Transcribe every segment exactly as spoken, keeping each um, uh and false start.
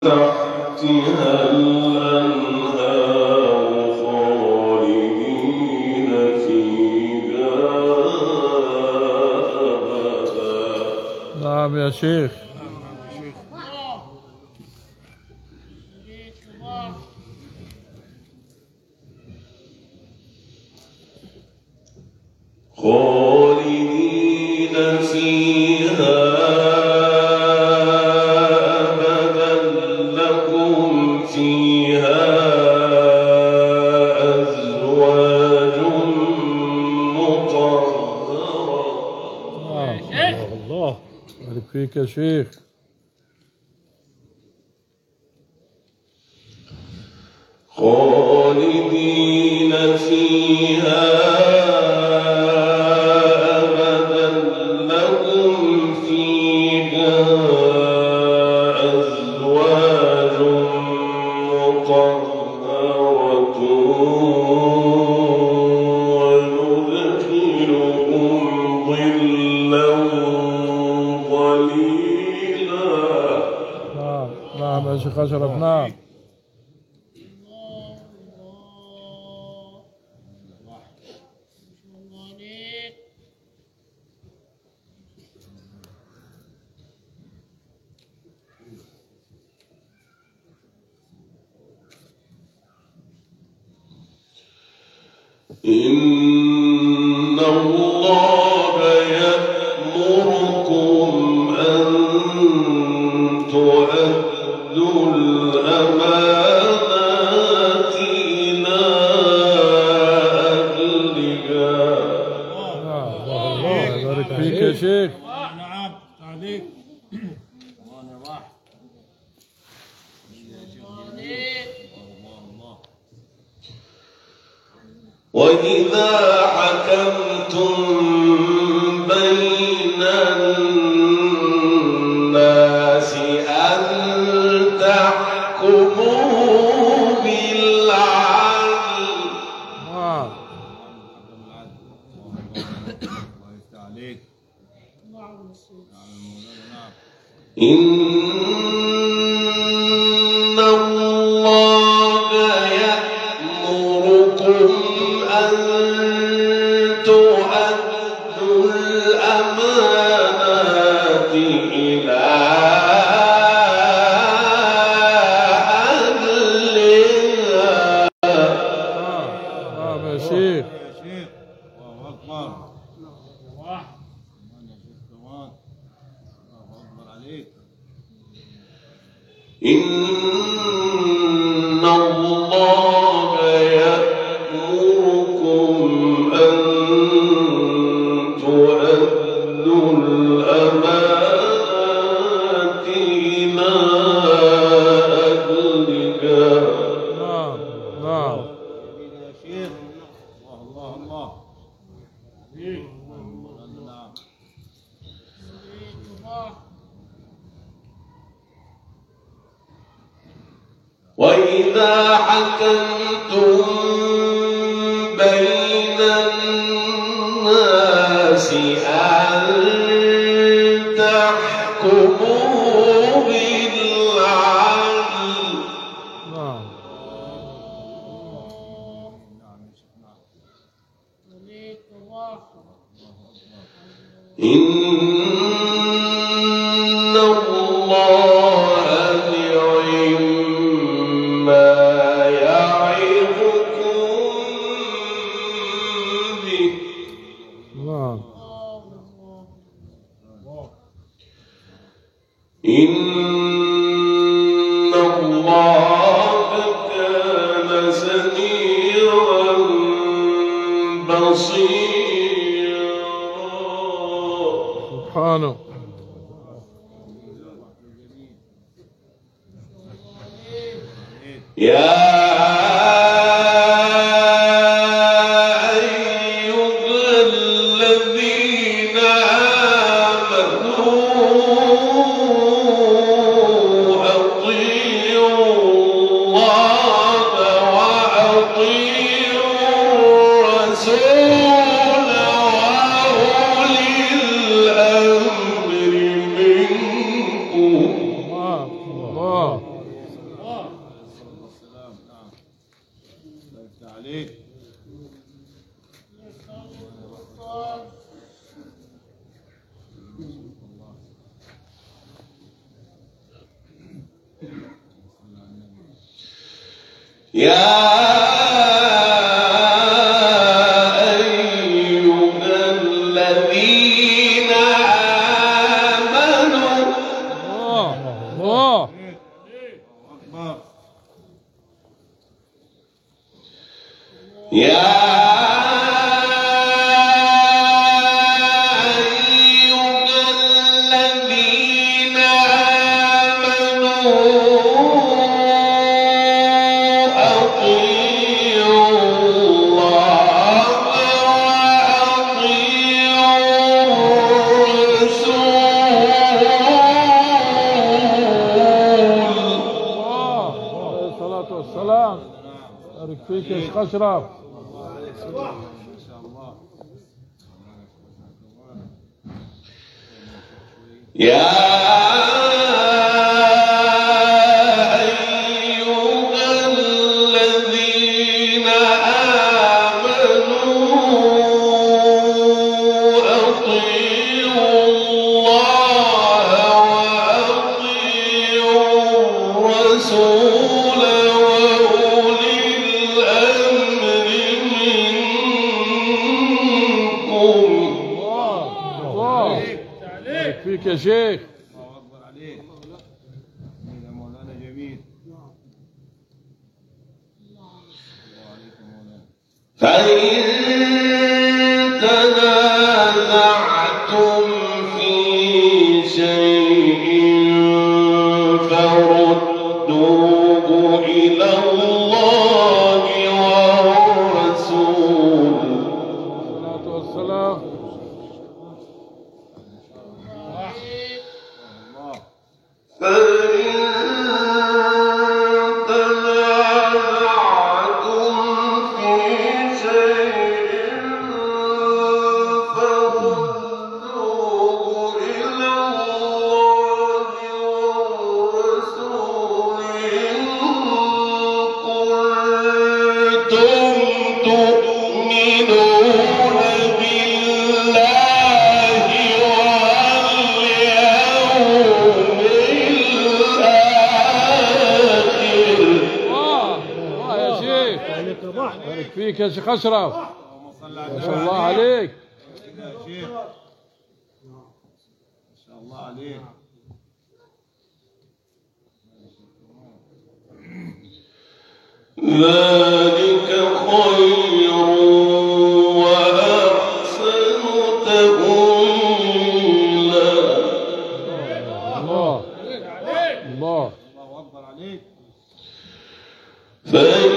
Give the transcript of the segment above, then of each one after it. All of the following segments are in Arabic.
تحتها الأنهار خالدين فيها أبدا. نعم يا شيخ. خالدين فيها أبدا لهم فيها أزواج مطهرة. الله الله بارك فيك يا شيخ. خالدين فيها أبدا لهم فيها أزواج مطهرة وندخلهم ظلا ظليلا. نعم نعم يا شيخ أشرف. نعم إن الله يأمركم أن تؤدوا الأمانات إلى أهلها. نعم الله بارك فيك يا شيخ. نعم تعليق. وإذا حكمتم بين الناس أن تحكموا بالعدل. نعم إن الله يأمركم أن تؤدوا الأمانات إلى أهلها. نعم يا شيخ. الله أكبر. الله أكبر عليك. إن الله يأمركم أن تؤدوا الأمانات إلى أهلها. نعم نعم يا شيخ. الله الله وإذا حكمتم بين الناس أن تحكموا بالعدل. نعم إن الله نعم ما يعظكم به. نعم إن الله كان سميعا بصيرا. سبحانه. يا عليك. يا أيها الذين آمنوا الله الله أكبر. يا والسلام. بارك فيك يا شيخ أشرف. ما شاء الله. يا فيك يا شيخ. الله أكبر عليك. يا مولانا جميل. الله عليك يا مولانا. فإن تنازعتم في شيء فردوه إلى الله والرسول. الصلاة والسلام. فإن تنازعتم في شيء فردوه إلى الله والرسول إن كنتم تؤمنون بالله واليوم بارك فيك يا شيخ أشرف. ما شاء الله عليك. يا شيخ ما شاء الله عليك. ذلك خير وأحسن تأويلا. الله الله. الله أكبر عليك. فإن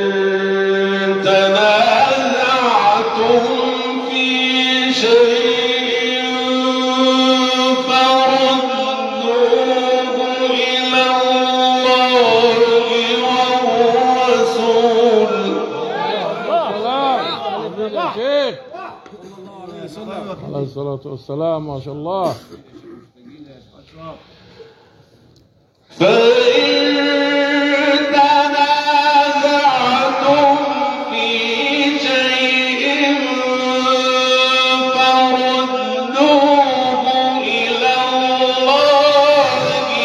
تنازعتم في شيء فردوه إلى الله والرسول. يا شيخ. عليه الصلاة والسلام. ما شاء الله. فإن تنازعتم في شيء فردوه إلى الله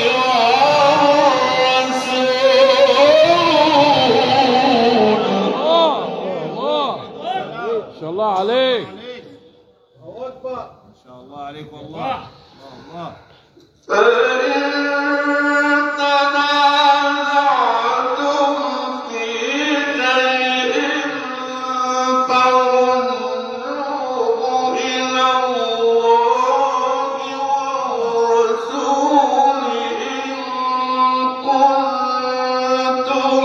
والرسول. الله الله. ما شاء الله عليك. الله أكبر. ما شاء الله عليك والله. الله فإن تنازعتم في شيء فردوه إلى الله والرسول إن كنتم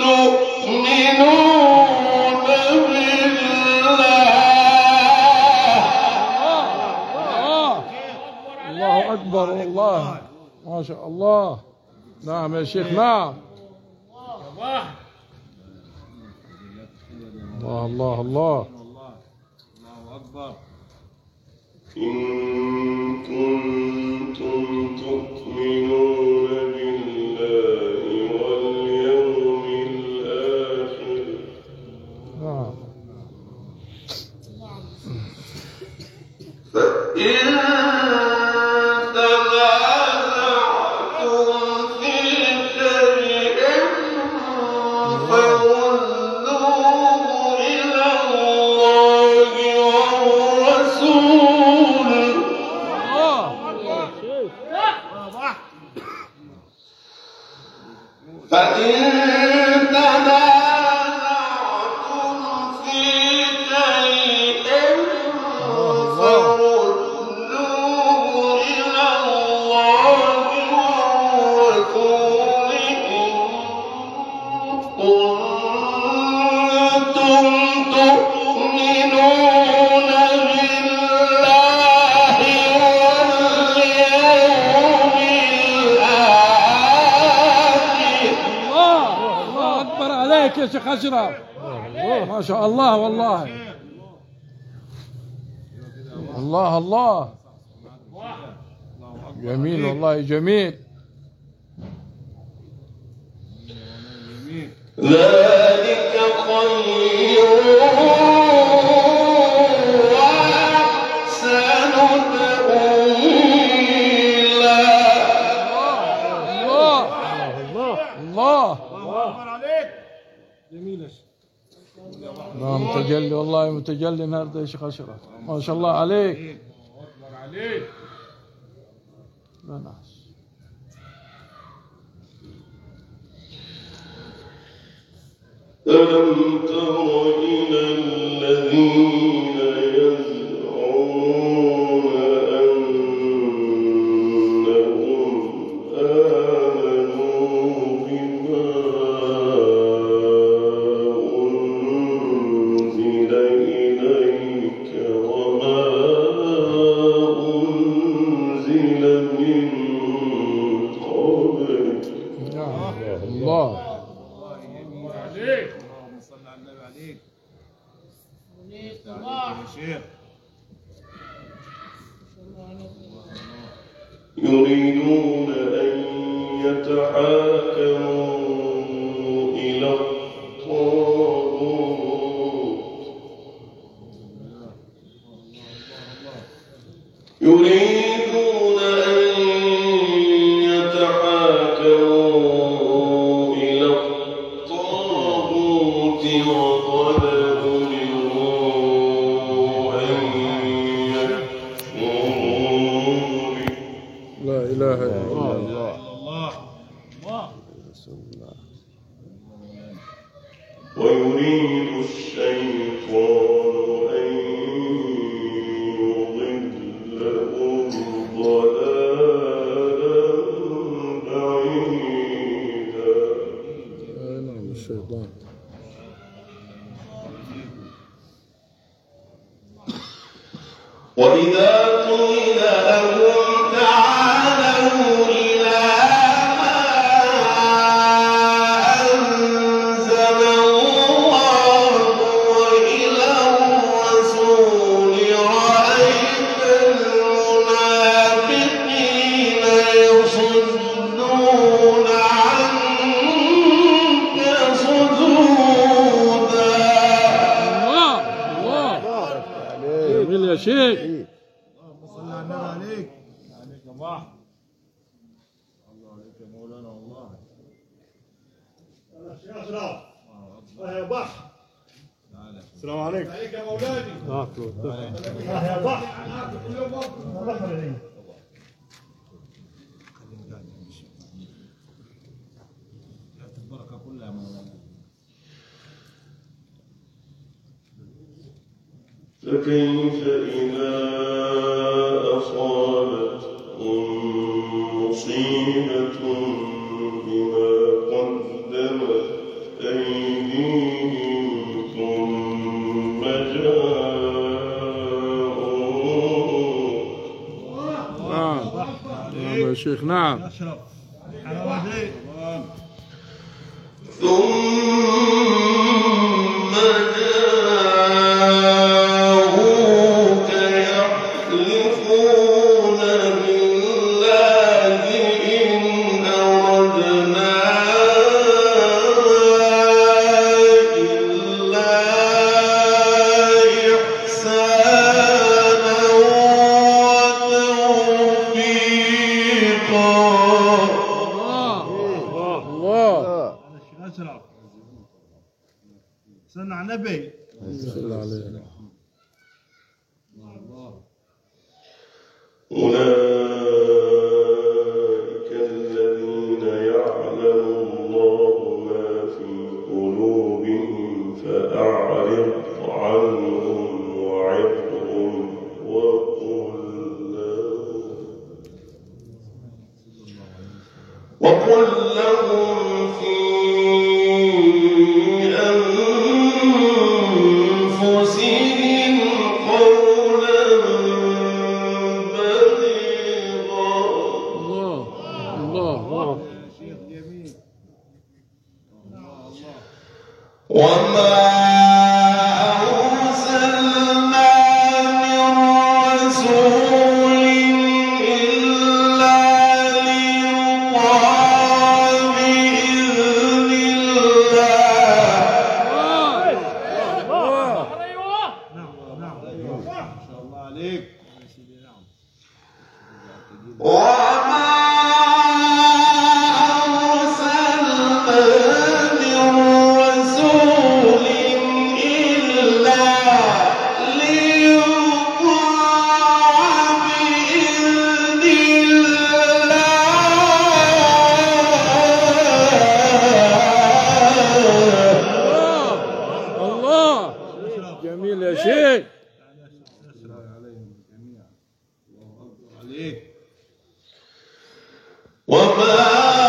تؤمنون بالله. الله أكبر والله. ما شاء الله. نعم يا شيخ. نعم. الله الله الله. الله. الله أكبر. إن كنتم تؤمنون بالله واليوم الآخر فإن تنازعتم في شيء فردوه إلى الله والرسول إن كنتم تؤمنون بالله واليوم الآخر. الله الله أكبر عليك يا شيخ أشرف، ما شاء الله والله. الله الله جميل والله جميل. ذلك خير وأحسن تأويلا. الله الله أكبر عليك. جميل يا شيخ. نعم متجلي والله متجلي النهارده يا شيخ أشرف، ما شاء الله عليك. أكبر عليك. لا نحس. ألم تر إلى الذين يزعمون أنهم آمنوا بما أنزل إليك وما أنزل من قبلك. الله عليك. اللهم صل على النبي عليك. يا شيخ. يريدون أن يتحاكموا إلى الطاغوت يريدون أن يتحاكموا إلى الطاغوت وقد أمروا أن يكفروا به. لا إله إلا الله. الله الله. ويريد الشيطان أن يضلهم ضلالا بعيدا. نعم الشيطان. وإذا قيل لهم تعالوا إلى ما أنزل الله وإلى الرسول رأيت المنافقين يصدون عنك صدودا. الله الله جميل يا شيخ. اللهم صل على النبي عليك. عليك الله. الله عليك يا مولانا والله. يا أشرف. يا بحر. السلام عليكم. عليك يا مولاني. يا بحر. البركة كلها يا مولانا. فكيف إذا أصابتهم مصيبة بما قدمت أيديهم ثم جاءوك نعم نعم يا شيخ. نعم أشرف. حلاوتي. ثم جاءوك يحلفون بالله إن أردنا إلا إحسانا وتوفيقا. الله أشرف. سنة على النبي. صلى عليه. أولئك الذين يعلم الله وما أرسلنا من رسول إلا ليطاع بإذن الله. وما جميل يا شيخ. وما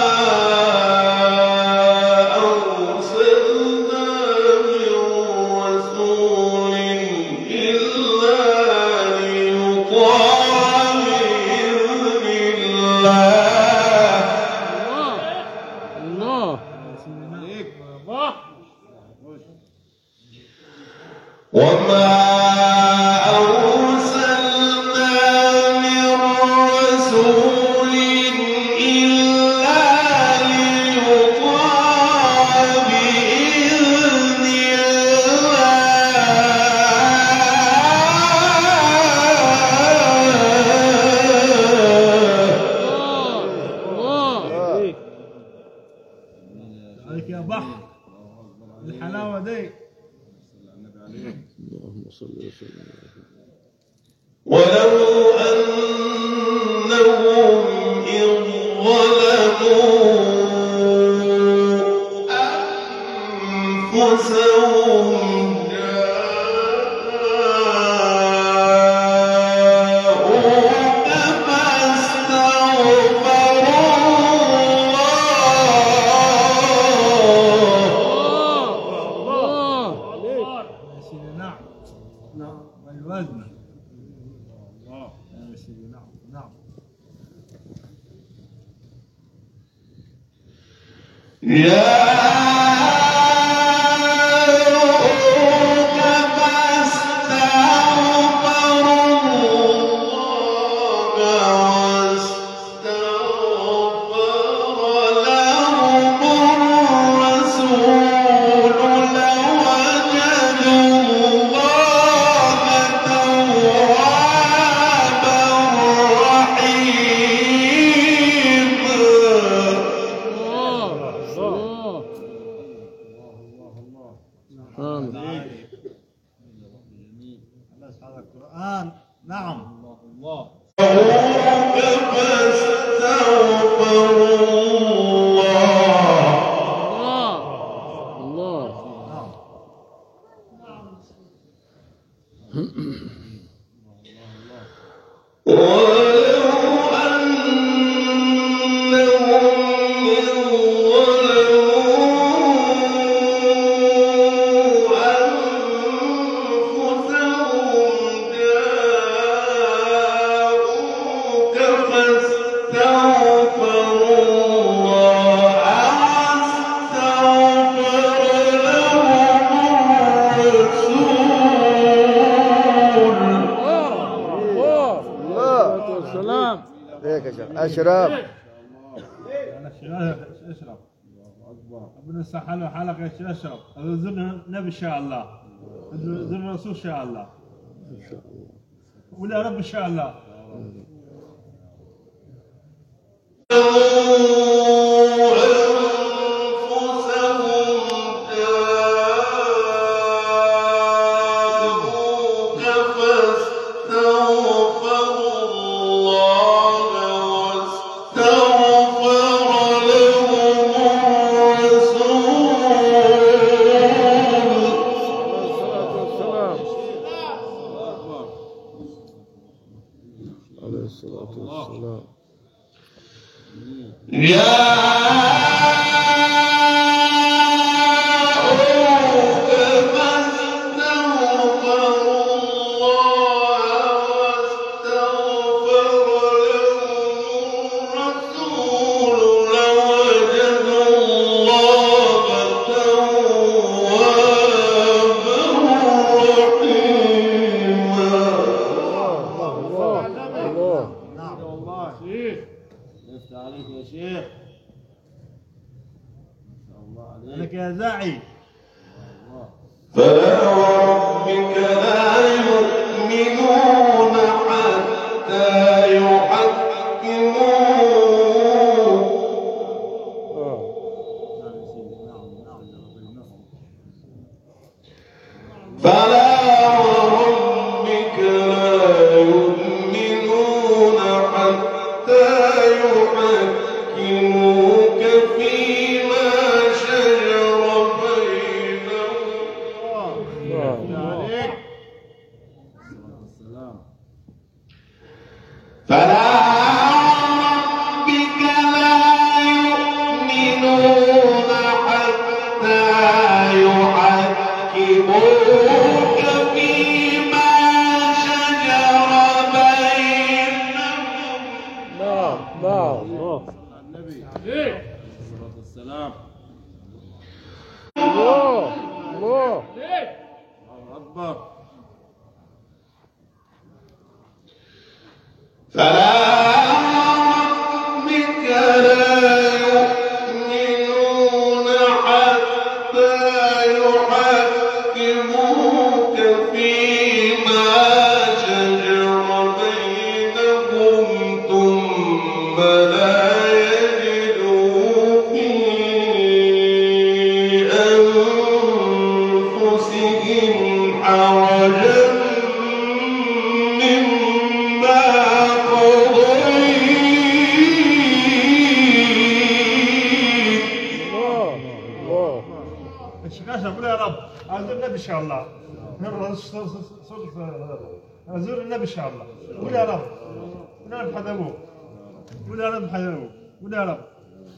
أرسلنا من رسول إلا ليطاع بإذن الله. الله وما أرسلنا من رسول إلا ليطاع بإذن الله. عليك يا بحر الحلاوة دي. اللهم صل وسلم. ولو أنهم إذ ظلموا أنفسهم جاءوك فاستغفروا الله. نعم والوزن. الله يا سيدي. نعم نعم. جاءوك فاستغفروا الله واستغفر لهم الرسول لوجدوا الله توابا رحيما. هذا القرآن. نعم الله. جاءوك فاستغفروا الله. ولو أنهم إذ ظلموا أنفسهم جاءوك فاستغفروا الله واستغفر لهم الرسول. السلام. هيك يا شيخ اشرف. أنا شباب اشرب. ربنا يصلح حاله وحالك يا شيخ اشرب. زرنا النبي ان شاء الله. زرنا الرسول ان شاء الله. ولا رب ان شاء الله. عليه الصلاة والسلام. يا لك يا داعي. فلا وربك لا يؤمنون حتى يحكموك فلا وربك لا يؤمنون حتى يحكموك فيما شجر بينهم فلا ربك لا يؤمنون حتى يحكموك فيما شجر بينهم. نعم نعم. النبي عليه الصلاة والسلام. الله الله. الله أكبر. فلا ربك لا يؤمنون حتى يحكموك فيما شجر بينهم ثم لا يجدوا في أنفسهم حرجا مما قول يا رب أزور النبي إن شاء الله. أزور النبي إن شاء الله. قول يا رب. قول يا رب حذبوه. قول يا رب حذبوه. قول يا رب.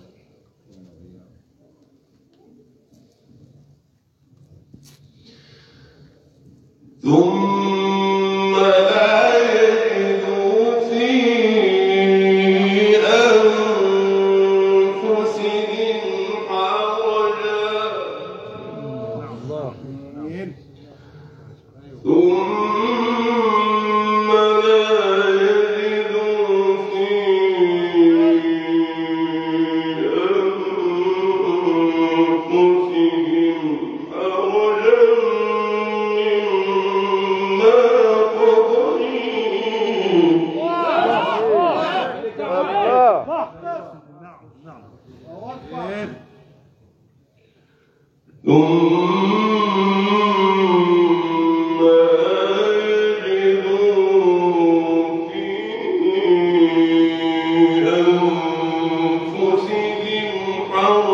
ثم لا يجدوا في أنفسهم حرجا ثم لا يجدوا في أنفسهم حرجا مما قضيت نعم نعم. ثم يجدوا في أنفسهم حرجا